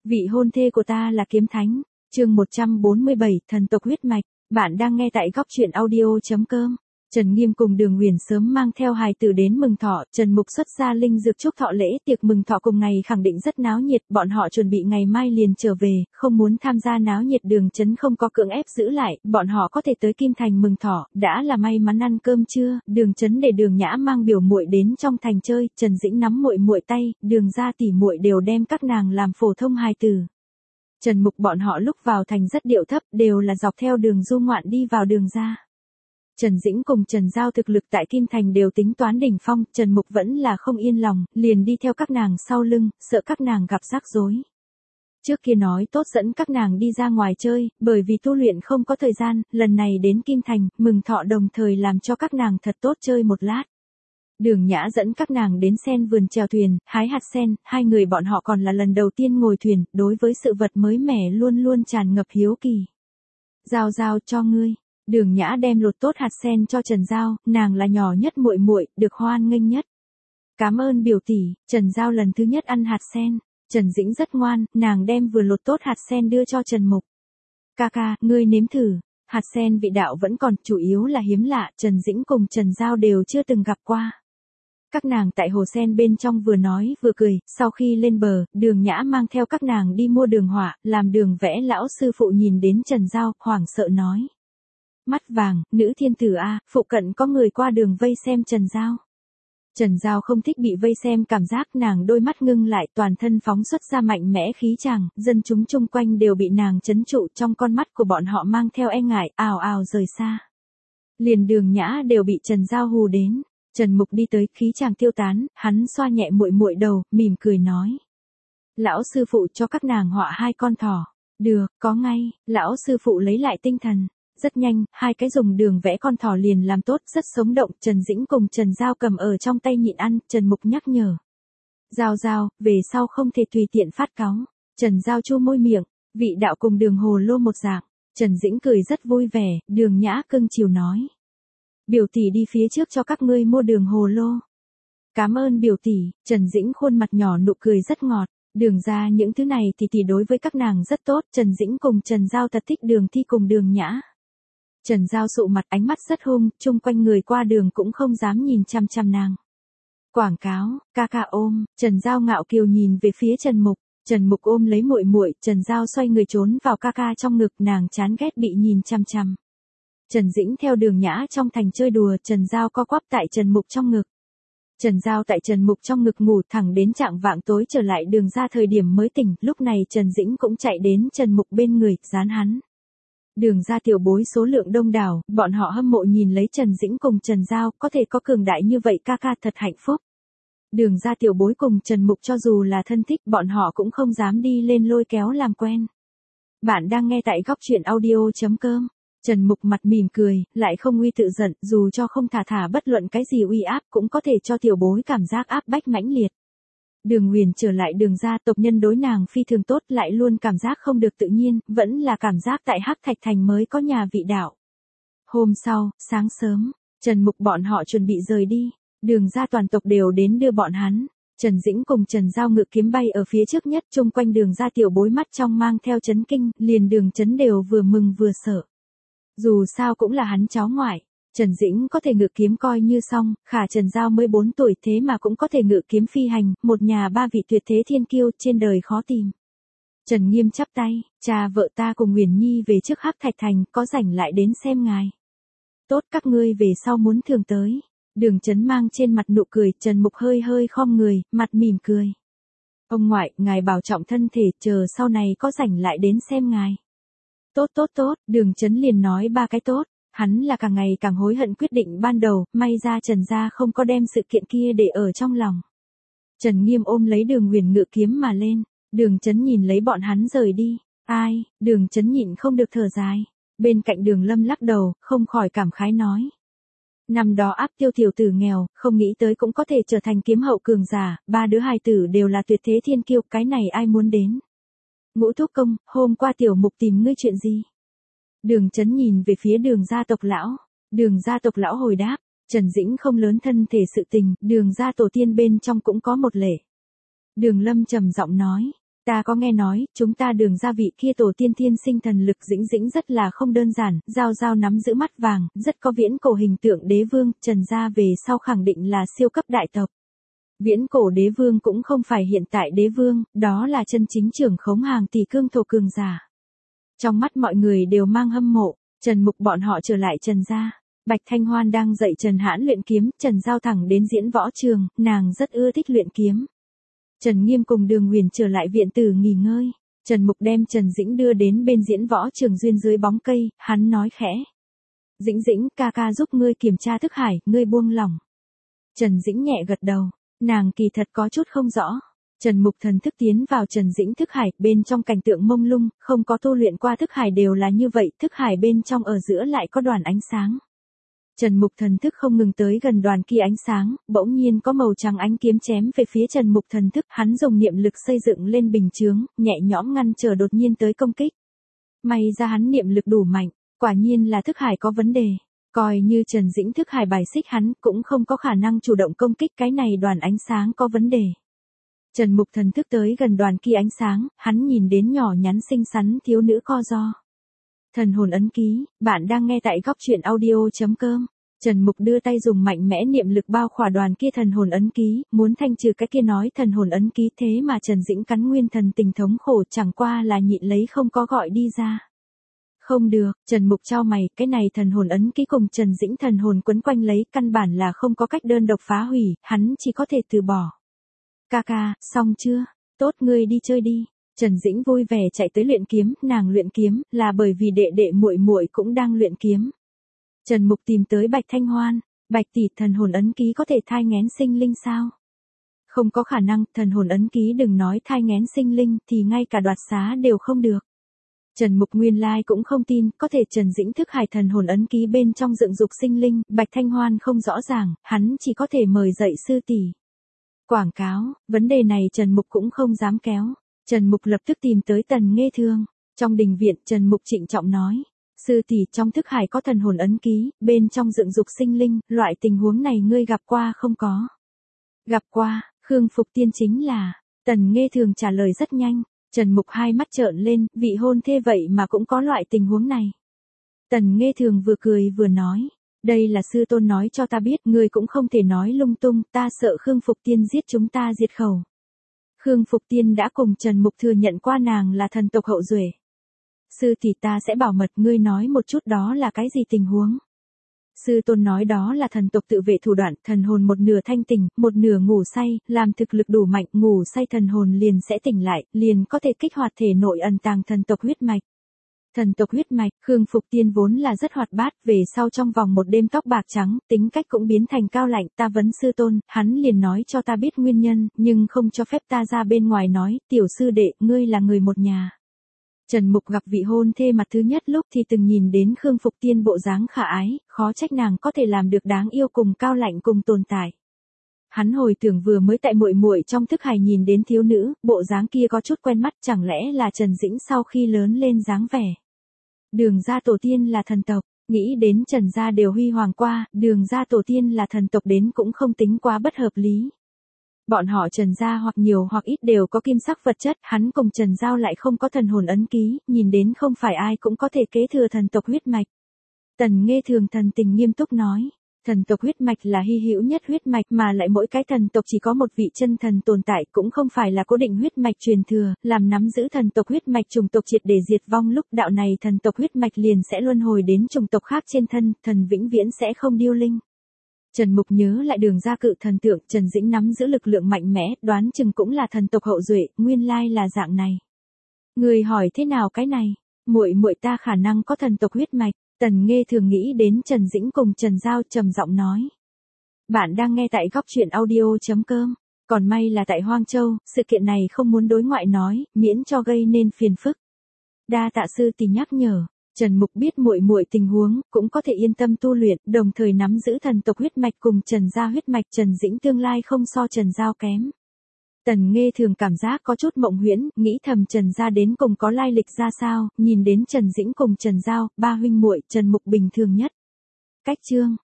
Vị hôn thê của ta là kiếm thánh. Chương 147, thần tộc huyết mạch. Bạn đang nghe tại góc truyện audio.com. Trần Nghiêm cùng Đường Huyền sớm mang theo hài tử đến mừng thọ, Trần Mục xuất ra linh dược chúc thọ lễ, tiệc mừng thọ cùng ngày khẳng định rất náo nhiệt, bọn họ chuẩn bị ngày mai liền trở về, không muốn tham gia náo nhiệt. Đường Chấn không có cưỡng ép giữ lại, bọn họ có thể tới Kim Thành mừng thọ, đã là may mắn. Ăn cơm trưa, Đường Chấn để Đường Nhã mang biểu muội đến trong thành chơi, Trần Dĩnh nắm muội muội tay, Đường gia tỷ muội đều đem các nàng làm phổ thông hài tử. Trần Mục bọn họ lúc vào thành rất điệu thấp, đều là dọc theo đường du ngoạn đi vào Đường gia. Trần Dĩnh cùng Trần Giao thực lực tại Kim Thành đều tính toán đỉnh phong, Trần Mục vẫn là không yên lòng, liền đi theo các nàng sau lưng, sợ các nàng gặp rắc rối. Trước kia nói tốt dẫn các nàng đi ra ngoài chơi, bởi vì tu luyện không có thời gian, lần này đến Kim Thành, mừng thọ đồng thời làm cho các nàng thật tốt chơi một lát. Đường Nhã dẫn các nàng đến sen vườn chèo thuyền, hái hạt sen, hai người bọn họ còn là lần đầu tiên ngồi thuyền, đối với sự vật mới mẻ luôn luôn tràn ngập hiếu kỳ. Giao giao cho ngươi. Đường Nhã đem lột tốt hạt sen cho Trần Giao, nàng là nhỏ nhất muội muội, được hoan nghênh nhất. Cảm ơn biểu tỷ. Trần Giao lần thứ nhất ăn hạt sen. Trần Dĩnh rất ngoan, nàng đem vừa lột tốt hạt sen đưa cho Trần Mục. Ca ca, ngươi nếm thử. Hạt sen vị đạo vẫn còn, chủ yếu là hiếm lạ, Trần Dĩnh cùng Trần Giao đều chưa từng gặp qua. Các nàng tại hồ sen bên trong vừa nói vừa cười, sau khi lên bờ, Đường Nhã mang theo các nàng đi mua đường họa, làm đường vẽ. Lão sư phụ nhìn đến Trần Giao, hoảng sợ nói. Mắt vàng, nữ thiên tử a, phụ cận có người qua đường vây xem Trần Giao. Trần Giao không thích bị vây xem, cảm giác nàng đôi mắt ngưng lại, toàn thân phóng xuất ra mạnh mẽ khí chàng, dân chúng chung quanh đều bị nàng trấn trụ, trong con mắt của bọn họ mang theo e ngại, ào ào rời xa. Liền Đường Nhã đều bị Trần Giao hù đến. Trần Mục đi tới, khí chàng tiêu tán, hắn xoa nhẹ muội muội đầu, mỉm cười nói. Lão sư phụ cho các nàng họa hai con thỏ. Được, có ngay. Lão sư phụ lấy lại tinh thần. Rất nhanh, hai cái dùng đường vẽ con thỏ liền làm tốt, rất sống động. Trần Dĩnh cùng Trần Giao cầm ở trong tay nhịn ăn, Trần Mục nhắc nhở. Giao Giao, về sau không thể tùy tiện phát cáu. Trần Giao chu môi miệng, vị đạo cùng đường hồ lô một dạng. Trần Dĩnh cười rất vui vẻ, Đường Nhã cưng chiều nói. Biểu tỷ đi phía trước cho các ngươi mua đường hồ lô. Cảm ơn biểu tỷ. Trần Dĩnh khuôn mặt nhỏ nụ cười rất ngọt. Đường ra những thứ này thì tỷ đối với các nàng rất tốt. Trần Dĩnh cùng Trần Giao thật thích Đường Thi cùng Đường Nhã. Trần Giao sụ mặt, ánh mắt rất hung, chung quanh người qua đường cũng không dám nhìn chăm chăm nàng. Quảng cáo, ca ca ôm. Trần Giao ngạo kiều nhìn về phía Trần Mục. Trần Mục ôm lấy muội muội, Trần Giao xoay người trốn vào ca ca trong ngực, nàng chán ghét bị nhìn chăm chăm. Trần Dĩnh theo Đường Nhã trong thành chơi đùa, Trần Giao co quắp tại Trần Mục trong ngực. Trần Giao tại Trần Mục trong ngực ngủ thẳng đến chạng vạng tối, trở lại Đường ra thời điểm mới tỉnh, lúc này Trần Dĩnh cũng chạy đến Trần Mục bên người, dán hắn. Đường ra tiểu bối số lượng đông đảo, bọn họ hâm mộ nhìn lấy Trần Dĩnh cùng Trần Giao, có thể có cường đại như vậy ca ca thật hạnh phúc. Đường ra tiểu bối cùng Trần Mục cho dù là thân thích, bọn họ cũng không dám đi lên lôi kéo làm quen. Bạn đang nghe tại góc truyện audio.com. Trần Mục mặt mỉm cười, lại không uy tự giận, dù cho không thả bất luận cái gì uy áp cũng có thể cho tiểu bối cảm giác áp bách mãnh liệt. Đường Huyền trở lại Đường gia, tộc nhân đối nàng phi thường tốt, lại luôn cảm giác không được tự nhiên, vẫn là cảm giác tại Hắc Thạch Thành mới có nhà vị đạo. Hôm sau, sáng sớm, Trần Mục bọn họ chuẩn bị rời đi, Đường gia toàn tộc đều đến đưa bọn hắn. Trần Dĩnh cùng Trần Giao ngự kiếm bay ở phía trước nhất, chung quanh Đường gia tiểu bối mắt trong mang theo chấn kinh, liền Đường Chấn đều vừa mừng vừa sợ. Dù sao cũng là hắn cháu ngoại. Trần Dĩnh có thể ngự kiếm coi như xong, khả Trần Giao mới 4 tuổi thế mà cũng có thể ngự kiếm phi hành, một nhà ba vị tuyệt thế thiên kiêu, trên đời khó tìm. Trần Nghiêm chắp tay, cha vợ ta cùng Huyền Nhi về trước Hắc Thạch Thành, có rảnh lại đến xem ngài. Tốt, các ngươi về sau muốn thường tới. Đường Chấn mang trên mặt nụ cười, Trần Mục hơi hơi khom người, mặt mỉm cười. Ông ngoại, ngài bảo trọng thân thể, chờ sau này có rảnh lại đến xem ngài. Tốt, Đường Chấn liền nói ba cái tốt. Hắn là càng ngày càng hối hận quyết định ban đầu, may ra Trần gia không có đem sự kiện kia để ở trong lòng. Trần Nghiêm ôm lấy Đường Huyền ngự kiếm mà lên, Đường Chấn nhìn lấy bọn hắn rời đi. Ai, Đường Chấn nhịn không được thở dài. Bên cạnh Đường Lâm lắc đầu, không khỏi cảm khái nói. Năm đó áp tiêu tiểu tử nghèo, không nghĩ tới cũng có thể trở thành kiếm hậu cường giả, ba đứa hài tử đều là tuyệt thế thiên kiêu, cái này ai muốn đến. Ngũ thúc công, hôm qua tiểu Mục tìm ngươi chuyện gì? Đường Chấn nhìn về phía Đường gia tộc lão. Đường gia tộc lão hồi đáp, Trần Dĩnh không lớn thân thể sự tình, Đường gia tổ tiên bên trong cũng có một lệ. Đường Lâm trầm giọng nói, Ta có nghe nói, chúng ta Đường gia vị kia tổ tiên thiên sinh thần lực Dĩnh Dĩnh rất là không đơn giản, Giao Giao nắm giữ mắt vàng, rất có viễn cổ hình tượng đế vương, Trần gia về sau khẳng định là siêu cấp đại tộc. Viễn cổ đế vương cũng không phải hiện tại đế vương, đó là chân chính trưởng khống hàng tỷ cương thổ cường giả. Trong mắt mọi người đều mang hâm mộ, Trần Mục bọn họ trở lại Trần gia. Bạch Thanh Hoan đang dạy Trần Hãn luyện kiếm, Trần Giao thẳng đến diễn võ trường, nàng rất ưa thích luyện kiếm. Trần Nghiêm cùng Đường Huyền trở lại viện tử nghỉ ngơi. Trần Mục đem Trần Dĩnh đưa đến bên diễn võ trường duyên dưới bóng cây, hắn nói khẽ. Dĩnh Dĩnh, ca ca giúp ngươi kiểm tra thức hải, ngươi buông lỏng. Trần Dĩnh nhẹ gật đầu, nàng kỳ thật có chút không rõ. Trần Mục thần thức tiến vào Trần Dĩnh thức hải, bên trong cảnh tượng mông lung, không có tu luyện qua thức hải đều là như vậy, thức hải bên trong ở giữa lại có đoàn ánh sáng. Trần Mục thần thức không ngừng tới gần đoàn kia ánh sáng, bỗng nhiên có màu trắng ánh kiếm chém về phía Trần Mục thần thức, hắn dùng niệm lực xây dựng lên bình chướng, nhẹ nhõm ngăn trở đột nhiên tới công kích. May ra hắn niệm lực đủ mạnh, quả nhiên là thức hải có vấn đề. Coi như Trần Dĩnh thức hải bài xích hắn, cũng không có khả năng chủ động công kích cái này đoàn ánh sáng có vấn đề. Trần Mục thần thức tới gần đoàn kia ánh sáng, hắn nhìn đến nhỏ nhắn xinh xắn thiếu nữ co ro. Thần hồn ấn ký, bạn đang nghe tại góc truyện audio.com. Trần Mục đưa tay dùng mạnh mẽ niệm lực bao khỏa đoàn kia thần hồn ấn ký, muốn thanh trừ cái kia nói thần hồn ấn ký, thế mà Trần Dĩnh cắn nguyên thần tình thống khổ, chẳng qua là nhịn lấy không có gọi đi ra. Không được, Trần Mục chau mày, cái này thần hồn ấn ký cùng Trần Dĩnh thần hồn quấn quanh lấy, căn bản là không có cách đơn độc phá hủy, hắn chỉ có thể từ bỏ. Ca ca, xong chưa? Tốt, ngươi đi chơi đi. Trần Dĩnh vui vẻ chạy tới luyện kiếm, nàng luyện kiếm là bởi vì đệ đệ muội muội cũng đang luyện kiếm. Trần Mục tìm tới Bạch Thanh Hoan, Bạch tỷ, thần hồn ấn ký có thể thai nghén sinh linh sao? Không có khả năng, thần hồn ấn ký đừng nói thai nghén sinh linh thì ngay cả đoạt xá đều không được. Trần Mục nguyên lai cũng không tin, có thể Trần Dĩnh thức hải thần hồn ấn ký bên trong dựng dục sinh linh, Bạch Thanh Hoan không rõ ràng, hắn chỉ có thể mời dạy sư tỷ. Quảng cáo, vấn đề này Trần Mục cũng không dám kéo. Trần Mục lập tức tìm tới Tần Nghê Thương. Trong đình viện, Trần Mục trịnh trọng nói. Sư tỷ, trong thức hải có thần hồn ấn ký, bên trong dựng dục sinh linh, loại tình huống này ngươi gặp qua không có? Gặp qua, Khương Phục Tiên chính là. Tần Nghê Thường trả lời rất nhanh. Trần Mục hai mắt trợn lên, vị hôn thê vậy mà cũng có loại tình huống này. Tần Nghê Thường vừa cười vừa nói. Đây là sư tôn nói cho ta biết, ngươi cũng không thể nói lung tung, ta sợ Khương Phục Tiên giết chúng ta diệt khẩu. Khương Phục Tiên đã cùng Trần Mục thừa nhận qua nàng là thần tộc hậu duệ. Sư tỷ, ta sẽ bảo mật, ngươi nói một chút đó là cái gì tình huống. Sư tôn nói đó là thần tộc tự vệ thủ đoạn, thần hồn một nửa thanh tỉnh, một nửa ngủ say, làm thực lực đủ mạnh, ngủ say thần hồn liền sẽ tỉnh lại, liền có thể kích hoạt thể nội ẩn tàng thần tộc huyết mạch. Thần tộc huyết mạch, Khương Phục Tiên vốn là rất hoạt bát, về sau trong vòng một đêm tóc bạc trắng, tính cách cũng biến thành cao lạnh, ta vấn sư tôn, hắn liền nói cho ta biết nguyên nhân, nhưng không cho phép ta ra bên ngoài nói, tiểu sư đệ, ngươi là người một nhà. Trần Mục gặp vị hôn thê mặt thứ nhất lúc thì từng nhìn đến Khương Phục Tiên bộ dáng khả ái, khó trách nàng có thể làm được đáng yêu cùng cao lạnh cùng tồn tại. Hắn hồi tưởng vừa mới tại muội muội trong thức hải nhìn đến thiếu nữ, bộ dáng kia có chút quen mắt, chẳng lẽ là Trần Dĩnh sau khi lớn lên dáng vẻ. Đường gia tổ tiên là thần tộc, nghĩ đến Trần gia đều huy hoàng qua, đường gia tổ tiên là thần tộc đến cũng không tính quá bất hợp lý. Bọn họ Trần gia hoặc nhiều hoặc ít đều có kim sắc vật chất, hắn cùng Trần Giao lại không có thần hồn ấn ký, nhìn đến không phải ai cũng có thể kế thừa thần tộc huyết mạch. Tần Nghê Thường thần tình nghiêm túc nói, thần tộc huyết mạch là hy hữu nhất huyết mạch mà lại mỗi cái thần tộc chỉ có một vị chân thần tồn tại, cũng không phải là cố định huyết mạch truyền thừa, làm nắm giữ thần tộc huyết mạch chủng tộc triệt để diệt vong lúc đạo này thần tộc huyết mạch liền sẽ luân hồi đến chủng tộc khác trên thân, thần vĩnh viễn sẽ không điêu linh. Trần Mục nhớ lại đường gia cự thần tượng, Trần Dĩnh nắm giữ lực lượng mạnh mẽ, đoán chừng cũng là thần tộc hậu duệ, nguyên lai là dạng này. Người hỏi thế nào cái này? Muội muội ta khả năng có thần tộc huyết mạch. Tần Nghê thường nghĩ đến Trần Dĩnh cùng Trần Giao, trầm giọng nói. Bạn đang nghe tại góc truyện audio.com. Còn may là tại Hoang Châu, sự kiện này không muốn đối ngoại nói, miễn cho gây nên phiền phức. Đa tạ sư tỷ nhắc nhở. Trần Mục biết muội muội tình huống, cũng có thể yên tâm tu luyện, đồng thời nắm giữ thần tộc huyết mạch cùng Trần gia huyết mạch, Trần Dĩnh tương lai không so Trần Giao kém. Tần Nghê thường cảm giác có chút mộng huyễn, nghĩ thầm Trần gia đến cùng có lai lịch ra sao, nhìn đến Trần Dĩnh cùng Trần Giao, ba huynh muội, Trần Mục bình thường nhất. Cách chương